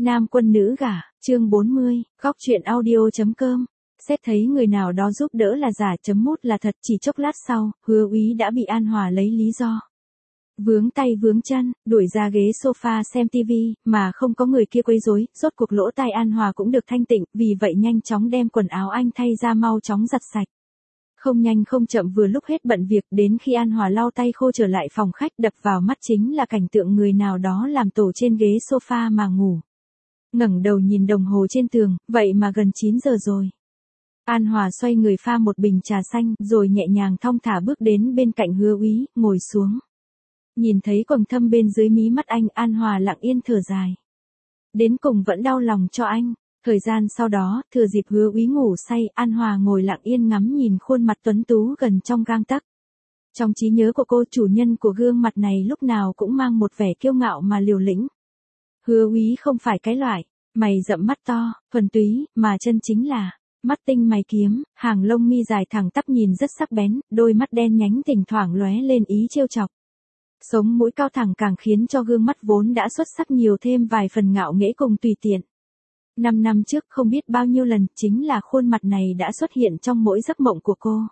Nam quân nữ gả, chương 40, góc truyện audio.com. Xét thấy người nào đó giúp đỡ là giả chấm mút là thật, chỉ chốc lát sau, Hứa Úy đã bị An Hòa lấy lý do vướng tay vướng chân, đuổi ra ghế sofa xem tivi, mà không có người kia quấy rối, rốt cuộc lỗ tai An Hòa cũng được thanh tịnh, vì vậy nhanh chóng đem quần áo anh thay ra mau chóng giặt sạch. Không nhanh không chậm vừa lúc hết bận việc, đến khi An Hòa lau tay khô trở lại phòng khách, đập vào mắt chính là cảnh tượng người nào đó làm tổ trên ghế sofa mà ngủ. Ngẩng đầu nhìn đồng hồ trên tường, vậy mà gần 9 giờ rồi. An Hòa xoay người pha một bình trà xanh, rồi nhẹ nhàng thong thả bước đến bên cạnh Hứa Úy, ngồi xuống. Nhìn thấy quầng thâm bên dưới mí mắt anh, An Hòa lặng yên thở dài. Đến cùng vẫn đau lòng cho anh. Thời gian sau đó, thừa dịp Hứa Úy ngủ say, An Hòa ngồi lặng yên ngắm nhìn khuôn mặt tuấn tú gần trong gang tấc. Trong trí nhớ của cô, chủ nhân của gương mặt này lúc nào cũng mang một vẻ kiêu ngạo mà liều lĩnh. Hứa Úy không phải cái loại mày rậm mắt to, thuần túy, mà chân chính là mắt tinh mày kiếm, hàng lông mi dài thẳng tắp nhìn rất sắc bén, đôi mắt đen nhánh thỉnh thoảng lóe lên ý trêu chọc. Sống mũi cao thẳng càng khiến cho gương mắt vốn đã xuất sắc nhiều thêm vài phần ngạo nghễ cùng tùy tiện. 5 năm trước không biết bao nhiêu lần, chính là khuôn mặt này đã xuất hiện trong mỗi giấc mộng của cô.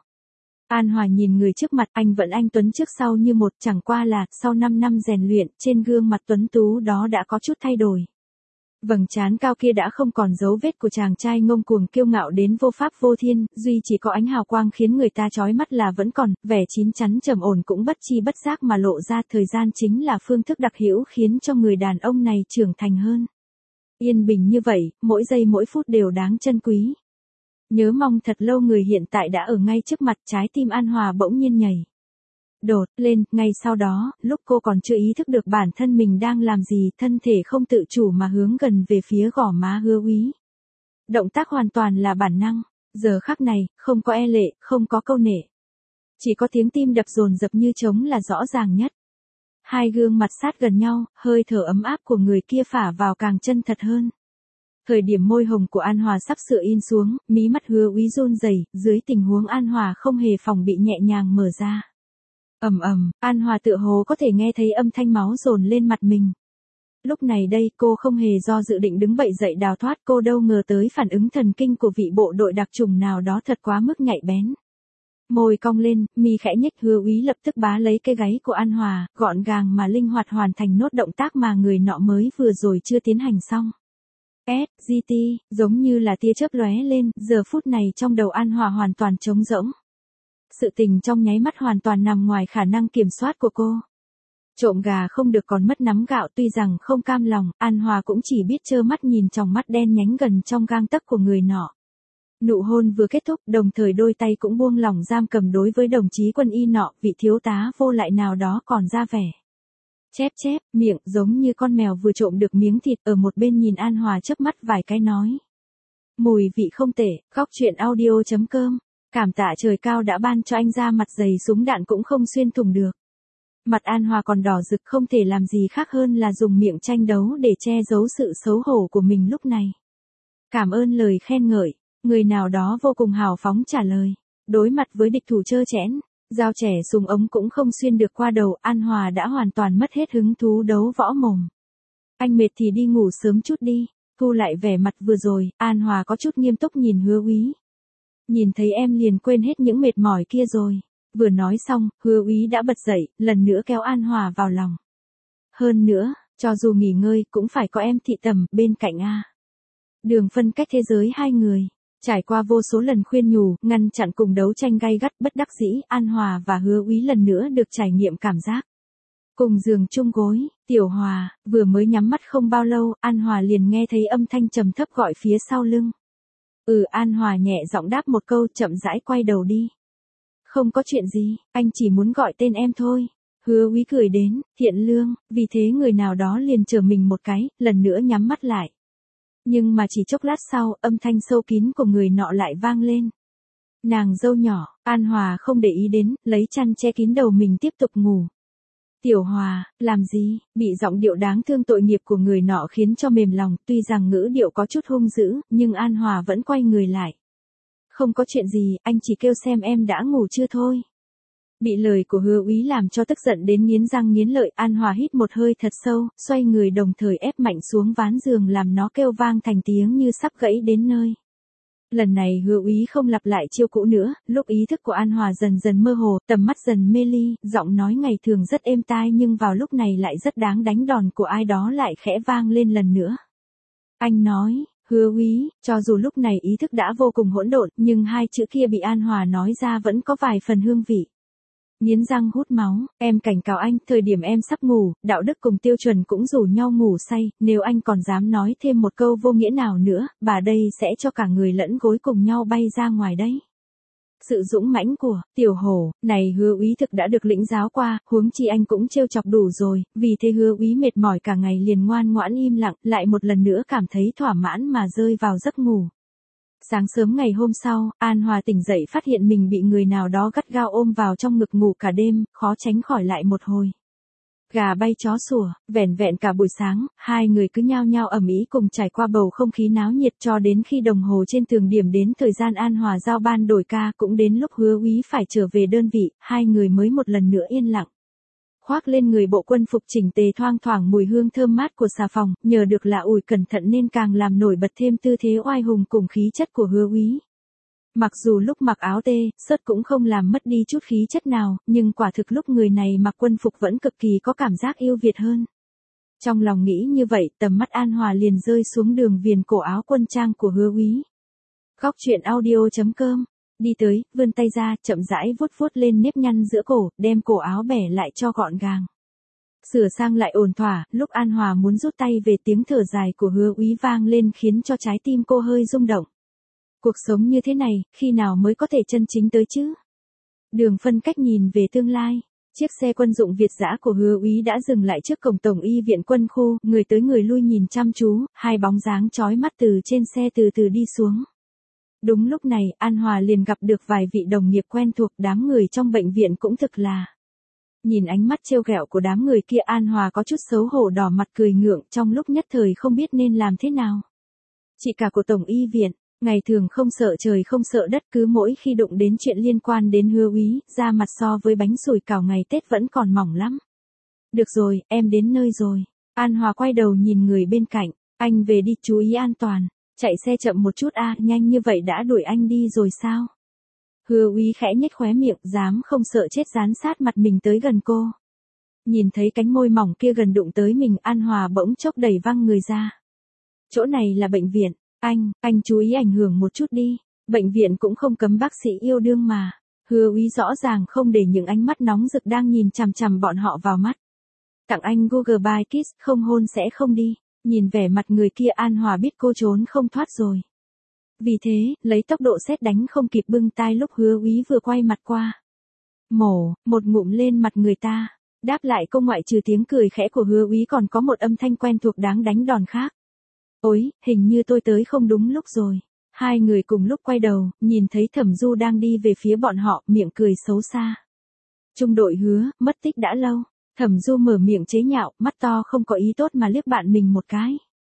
An Hòa nhìn người trước mặt, anh vẫn anh tuấn trước sau như một, chẳng qua là, sau 5 năm rèn luyện, trên gương mặt tuấn tú đó đã có chút thay đổi. Vầng trán cao kia đã không còn dấu vết của chàng trai ngông cuồng kiêu ngạo đến vô pháp vô thiên, duy chỉ có ánh hào quang khiến người ta chói mắt là vẫn còn, vẻ chín chắn trầm ổn cũng bất chi bất giác mà lộ ra. Thời gian chính là phương thức đặc hữu khiến cho người đàn ông này trưởng thành hơn. Yên bình như vậy, mỗi giây mỗi phút đều đáng trân quý. Nhớ mong thật lâu người hiện tại đã ở ngay trước mặt, trái tim An Hòa bỗng nhiên nhảy đột lên, ngay sau đó, lúc cô còn chưa ý thức được bản thân mình đang làm gì, thân thể không tự chủ mà hướng gần về phía gò má Hứa Úy. Động tác hoàn toàn là bản năng, giờ khắc này, không có e lệ, không có câu nệ. Chỉ có tiếng tim đập dồn dập như trống là rõ ràng nhất. Hai gương mặt sát gần nhau, hơi thở ấm áp của người kia phả vào càng chân thật hơn. Thời điểm môi hồng của An Hòa sắp sửa in xuống, mí mắt Hứa Úy run rẩy, dưới tình huống An Hòa không hề phòng bị nhẹ nhàng mở ra. Ầm ầm, An Hòa tựa hồ có thể nghe thấy âm thanh máu dồn lên mặt mình. Lúc này đây, cô không hề do dự định đứng bậy dậy đào thoát, cô đâu ngờ tới phản ứng thần kinh của vị bộ đội đặc chủng nào đó thật quá mức nhạy bén. Môi cong lên, mi khẽ nhếch, Hứa Úy lập tức bá lấy cái gáy của An Hòa, gọn gàng mà linh hoạt hoàn thành nốt động tác mà người nọ mới vừa rồi chưa tiến hành xong. SGT, giống như là tia chớp lóe lên, giờ phút này trong đầu An Hòa hoàn toàn trống rỗng. Sự tình trong nháy mắt hoàn toàn nằm ngoài khả năng kiểm soát của cô. Trộm gà không được còn mất nắm gạo, tuy rằng không cam lòng, An Hòa cũng chỉ biết trơ mắt nhìn tròng mắt đen nhánh gần trong gang tấc của người nọ. Nụ hôn vừa kết thúc, đồng thời đôi tay cũng buông lỏng giam cầm đối với đồng chí quân y nọ, vị thiếu tá vô lại nào đó còn ra vẻ chép chép miệng giống như con mèo vừa trộm được miếng thịt, ở một bên nhìn An Hòa chớp mắt vài cái nói. Mùi vị không tệ, góc truyện audio.com. Cảm tạ trời cao đã ban cho anh ra mặt dày súng đạn cũng không xuyên thủng được. Mặt An Hòa còn đỏ rực, không thể làm gì khác hơn là dùng miệng tranh đấu để che giấu sự xấu hổ của mình lúc này. Cảm ơn lời khen ngợi, người nào đó vô cùng hào phóng trả lời. Đối mặt với địch thủ trơ trẽn, dao trẻ súng ống cũng không xuyên được qua đầu, An Hòa đã hoàn toàn mất hết hứng thú đấu võ mồm. Anh mệt thì đi ngủ sớm chút đi. Thu lại vẻ mặt vừa rồi, An Hòa có chút nghiêm túc nhìn Hứa Úy. Nhìn thấy em liền quên hết những mệt mỏi kia rồi. Vừa nói xong, Hứa Úy đã bật dậy, lần nữa kéo An Hòa vào lòng. Hơn nữa, cho dù nghỉ ngơi cũng phải có em thị tầm bên cạnh a. Đường phân cách thế giới hai người. Trải qua vô số lần khuyên nhủ, ngăn chặn cùng đấu tranh gay gắt, bất đắc dĩ, An Hòa và Hứa Úy lần nữa được trải nghiệm cảm giác cùng giường chung gối. Tiểu Hòa, vừa mới nhắm mắt không bao lâu, An Hòa liền nghe thấy âm thanh trầm thấp gọi phía sau lưng. An Hòa nhẹ giọng đáp một câu, chậm rãi quay đầu đi. Không có chuyện gì, anh chỉ muốn gọi tên em thôi. Hứa Úy cười đến, thiện lương, vì thế người nào đó liền chở mình một cái, lần nữa nhắm mắt lại. Nhưng mà chỉ chốc lát sau, âm thanh sâu kín của người nọ lại vang lên. Nàng dâu nhỏ, An Hòa không để ý đến, lấy chăn che kín đầu mình tiếp tục ngủ. Tiểu Hòa, làm gì? Bị giọng điệu đáng thương tội nghiệp của người nọ khiến cho mềm lòng, tuy rằng ngữ điệu có chút hung dữ, nhưng An Hòa vẫn quay người lại. Không có chuyện gì, anh chỉ kêu xem em đã ngủ chưa thôi. Bị lời của Hứa Úy làm cho tức giận đến nghiến răng nghiến lợi, An Hòa hít một hơi thật sâu, xoay người đồng thời ép mạnh xuống ván giường làm nó kêu vang thành tiếng như sắp gãy đến nơi. Lần này Hứa Úy không lặp lại chiêu cũ nữa, lúc ý thức của An Hòa dần dần mơ hồ, tầm mắt dần mê ly, giọng nói ngày thường rất êm tai nhưng vào lúc này lại rất đáng đánh đòn của ai đó lại khẽ vang lên lần nữa. Anh nói, Hứa Úy, cho dù lúc này ý thức đã vô cùng hỗn độn, nhưng hai chữ kia bị An Hòa nói ra vẫn có vài phần hương vị. Nghiến răng hút máu, em cảnh cáo anh, thời điểm em sắp ngủ, đạo đức cùng tiêu chuẩn cũng rủ nhau ngủ say, nếu anh còn dám nói thêm một câu vô nghĩa nào nữa, bà đây sẽ cho cả người lẫn gối cùng nhau bay ra ngoài đấy. Sự dũng mãnh của Tiểu Hổ, này Hứa Úy thực đã được lĩnh giáo qua, huống chi anh cũng trêu chọc đủ rồi, vì thế Hứa Úy mệt mỏi cả ngày liền ngoan ngoãn im lặng, lại một lần nữa cảm thấy thỏa mãn mà rơi vào giấc ngủ. Sáng sớm ngày hôm sau, An Hòa tỉnh dậy phát hiện mình bị người nào đó gắt gao ôm vào trong ngực ngủ cả đêm, khó tránh khỏi lại một hồi. Gà bay chó sủa, vẻn vẹn cả buổi sáng, hai người cứ nhao nhao ầm ĩ cùng trải qua bầu không khí náo nhiệt cho đến khi đồng hồ trên tường điểm đến thời gian An Hòa giao ban đổi ca, cũng đến lúc Hứa Úy phải trở về đơn vị, hai người mới một lần nữa yên lặng. Khoác lên người bộ quân phục chỉnh tề thoang thoảng mùi hương thơm mát của xà phòng, nhờ được lạ ủi cẩn thận nên càng làm nổi bật thêm tư thế oai hùng cùng khí chất của Hứa Úy. Mặc dù lúc mặc áo tê, sớt cũng không làm mất đi chút khí chất nào, nhưng quả thực lúc người này mặc quân phục vẫn cực kỳ có cảm giác yêu Việt hơn. Trong lòng nghĩ như vậy, tầm mắt An Hòa liền rơi xuống đường viền cổ áo quân trang của Hứa Úy. Góc truyện audio.com Đi tới, vươn tay ra, chậm rãi vuốt vuốt lên nếp nhăn giữa cổ, đem cổ áo bẻ lại cho gọn gàng. Sửa sang lại ổn thỏa, lúc An Hòa muốn rút tay về tiếng thở dài của Hứa Úy vang lên khiến cho trái tim cô hơi rung động. Cuộc sống như thế này, khi nào mới có thể chân chính tới chứ? Đường phân cách nhìn về tương lai. Chiếc xe quân dụng Việt dã của Hứa Úy đã dừng lại trước cổng tổng y viện quân khu, người tới người lui nhìn chăm chú, hai bóng dáng chói mắt từ trên xe từ từ đi xuống. Đúng lúc này, An Hòa liền gặp được vài vị đồng nghiệp quen thuộc, đám người trong bệnh viện cũng thực là. Nhìn ánh mắt trêu ghẹo của đám người kia, An Hòa có chút xấu hổ đỏ mặt cười ngượng, trong lúc nhất thời không biết nên làm thế nào. Chị cả của tổng y viện, ngày thường không sợ trời không sợ đất, cứ mỗi khi đụng đến chuyện liên quan đến Hứa Úy, da mặt so với bánh sủi cảo ngày Tết vẫn còn mỏng lắm. Được rồi, em đến nơi rồi. An Hòa quay đầu nhìn người bên cạnh, anh về đi, chú ý an toàn. Chạy xe chậm một chút a, nhanh như vậy đã đuổi anh đi rồi sao? Hứa Úy khẽ nhếch khóe miệng, dám không sợ chết dán sát mặt mình tới gần cô. Nhìn thấy cánh môi mỏng kia gần đụng tới mình, An Hòa bỗng chốc đẩy văng người ra. Chỗ này là bệnh viện, anh chú ý ảnh hưởng một chút đi, bệnh viện cũng không cấm bác sĩ yêu đương mà. Hứa Úy rõ ràng không để những ánh mắt nóng rực đang nhìn chằm chằm bọn họ vào mắt. Tặng anh Google by Kiss, không hôn sẽ không đi. Nhìn vẻ mặt người kia, An Hòa biết cô trốn không thoát rồi. Vì thế, lấy tốc độ sét đánh không kịp bưng tai lúc Hứa Úy vừa quay mặt qua. Mổ, một ngụm lên mặt người ta. Đáp lại cô ngoại trừ tiếng cười khẽ của Hứa Úy còn có một âm thanh quen thuộc đáng đánh đòn khác. Ôi, hình như tôi tới không đúng lúc rồi. Hai người cùng lúc quay đầu, nhìn thấy Thẩm Du đang đi về phía bọn họ, miệng cười xấu xa. Trung đội Hứa, mất tích đã lâu. Thẩm Du mở miệng chế nhạo, mắt to không có ý tốt mà liếc bạn mình một cái.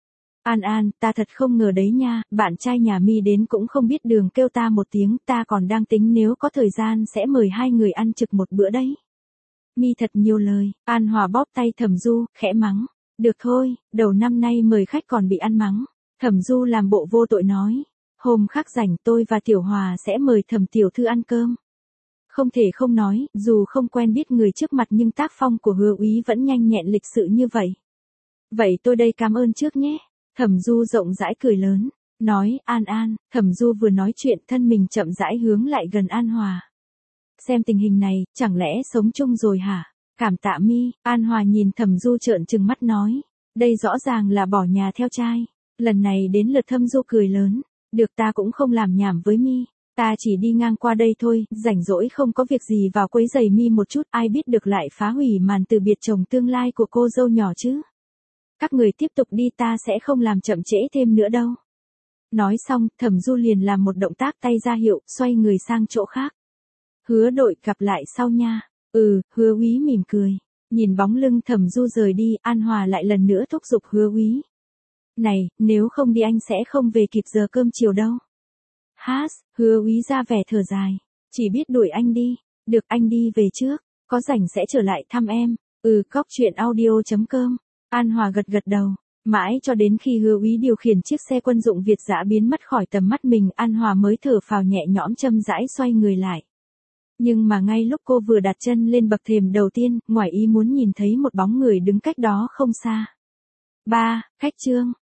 An, ta thật không ngờ đấy nha, bạn trai nhà mi đến cũng không biết đường kêu ta một tiếng, ta còn đang tính nếu có thời gian sẽ mời hai người ăn trực một bữa đấy. Mi thật nhiều lời, An Hòa bóp tay Thẩm Du, khẽ mắng. Được thôi, đầu năm nay mời khách còn bị ăn mắng. Thẩm Du làm bộ vô tội nói. Hôm khác rảnh tôi và Tiểu Hòa sẽ mời Thẩm tiểu thư ăn cơm. Không thể không nói, dù không quen biết người trước mặt nhưng tác phong của Hứa Úy vẫn nhanh nhẹn lịch sự như vậy. Vậy tôi đây cảm ơn trước nhé. Thẩm Du rộng rãi cười lớn, nói, An. Thẩm Du vừa nói chuyện thân mình chậm rãi hướng lại gần An Hòa. Xem tình hình này, chẳng lẽ sống chung rồi hả? Cảm tạ mi, An Hòa nhìn Thẩm Du trợn trừng mắt nói. Đây rõ ràng là bỏ nhà theo trai. Lần này đến lượt Thẩm Du cười lớn. Được, ta cũng không làm nhảm với mi. Ta chỉ đi ngang qua đây thôi, rảnh rỗi không có việc gì vào quấy giày mi một chút, ai biết được lại phá hủy màn từ biệt chồng tương lai của cô dâu nhỏ chứ. Các người tiếp tục đi, ta sẽ không làm chậm trễ thêm nữa đâu. Nói xong, Thẩm Du liền làm một động tác tay ra hiệu, xoay người sang chỗ khác. Hứa đội, gặp lại sau nha. Hứa Úy mỉm cười. Nhìn bóng lưng Thẩm Du rời đi, An Hòa lại lần nữa thúc giục Hứa Úy. Này, nếu không đi anh sẽ không về kịp giờ cơm chiều đâu. Hứa Úy ra vẻ thở dài. Chỉ biết đuổi anh đi. Được, anh đi về trước, có rảnh sẽ trở lại thăm em. Cóc truyện audio.com. An Hòa gật gật đầu. Mãi cho đến khi Hứa Úy điều khiển chiếc xe quân dụng Việt dã biến mất khỏi tầm mắt mình, An Hòa mới thở phào nhẹ nhõm chậm rãi xoay người lại. Nhưng mà ngay lúc cô vừa đặt chân lên bậc thềm đầu tiên, ngoài ý muốn nhìn thấy một bóng người đứng cách đó không xa. Khách Trương.